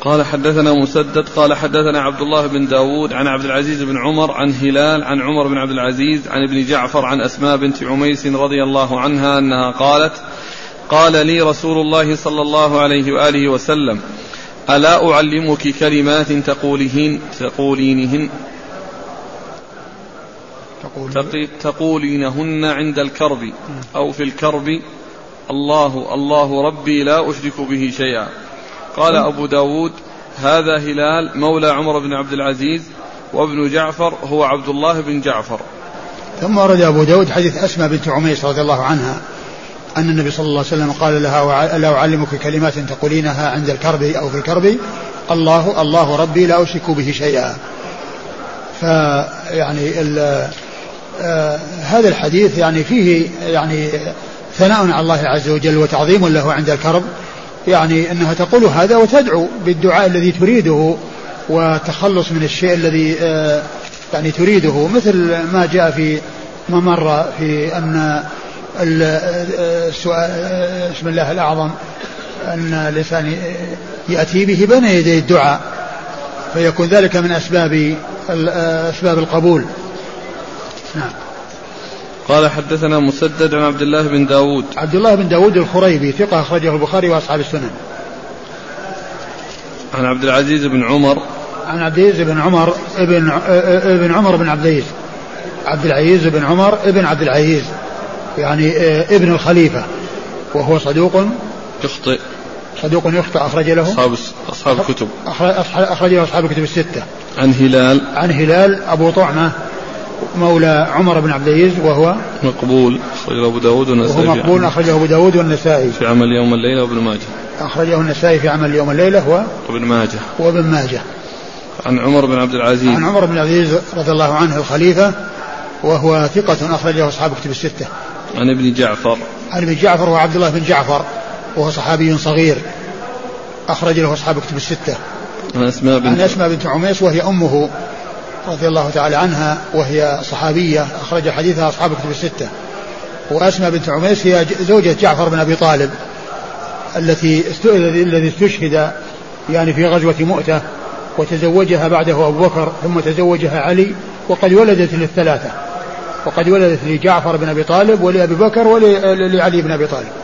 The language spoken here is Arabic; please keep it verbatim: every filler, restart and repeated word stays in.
قال حدثنا مسدد قال حدثنا عبد الله بن داود عن عبد العزيز بن عمر عن هلال عن عمر بن عبد العزيز عن ابن جعفر عن أسماء بنت عميس رضي الله عنها أنها قالت قال لي رسول الله صلى الله عليه وآله وسلم ألا أعلمك كلمات تقولهن تقولينهن تقولينهن عند الكرب أو في الكرب الله الله ربي لا أشرك به شيئا. قال أبو داود هذا هلال مولى عمر بن عبد العزيز وابن جعفر هو عبد الله بن جعفر. ثم ورد أبو داود حديث أسماء بنت عميس رضي الله عنها أن النبي صلى الله عليه وسلم قال لها ألا أعلمك كلمات تقولينها عند الكرب أو في الكرب الله الله ربي لا أشرك به شيئا. فيعني آه هذا الحديث يعني فيه يعني ثناء على الله عز وجل وتعظيم له عند الكرب، يعني أنها تقول هذا وتدعو بالدعاء الذي تريده وتخلص من الشيء الذي آه يعني تريده، مثل ما جاء في ما مر في أن السؤال اسم الله الأعظم أن الإنسان يأتي به بين يدي الدعاء فيكون ذلك من أسباب أسباب القبول. نعم. قال حدثنا مسدد عن عبد الله بن داود عبد الله بن داود الخريبي ثقة أخرجه البخاري وأصحاب السنن. عن عبد العزيز بن عمر عن عبد العزيز بن عمر ابن ابن عمر بن عبد العزيز عبد العزيز بن عمر ابن عبد العزيز يعني ابن الخليفة وهو صدوق يخطئ صدوق يخطئ أخرج له أصحاب أصحاب الكتب أخرج له أصحاب الكتب الستة. عن هلال عن هلال أبو طعمة مولى عمر بن عبد العزيز وهو مقبول أخرجه أبو داود والنسائي وهو مقبول أخرجه أبو داود والنسائي في عمل يوم الليلة وابن ماجه أخرجه النسائي في عمل يوم الليلة و... وابن ماجه وابن ماجه. عن عمر بن عبد العزيز عن عمر بن عبد العزيز رضي الله عنه الخليفة وهو ثقة أخرجه أصحاب الكتب الستة. عن ابن جعفر عن ابن جعفر هو عبد الله بن جعفر وهو صحابي صغير أخرج له أصحاب الكتب الستة. عن أسماء بنت, عن أسماء بنت عميس وهي أمه رضي الله تعالى عنها وهي صحابية أخرج حديثها أصحاب الكتب الستة. وأسماء بنت عميس هي زوجة جعفر بن أبي طالب التي الذي استشهد يعني في غزوة مؤتة وتزوجها بعده أبو بكر ثم تزوجها علي وقد ولدت للثلاثة وقد ولدت لجعفر بن أبي طالب ولأبي بكر ولعلي بن أبي طالب.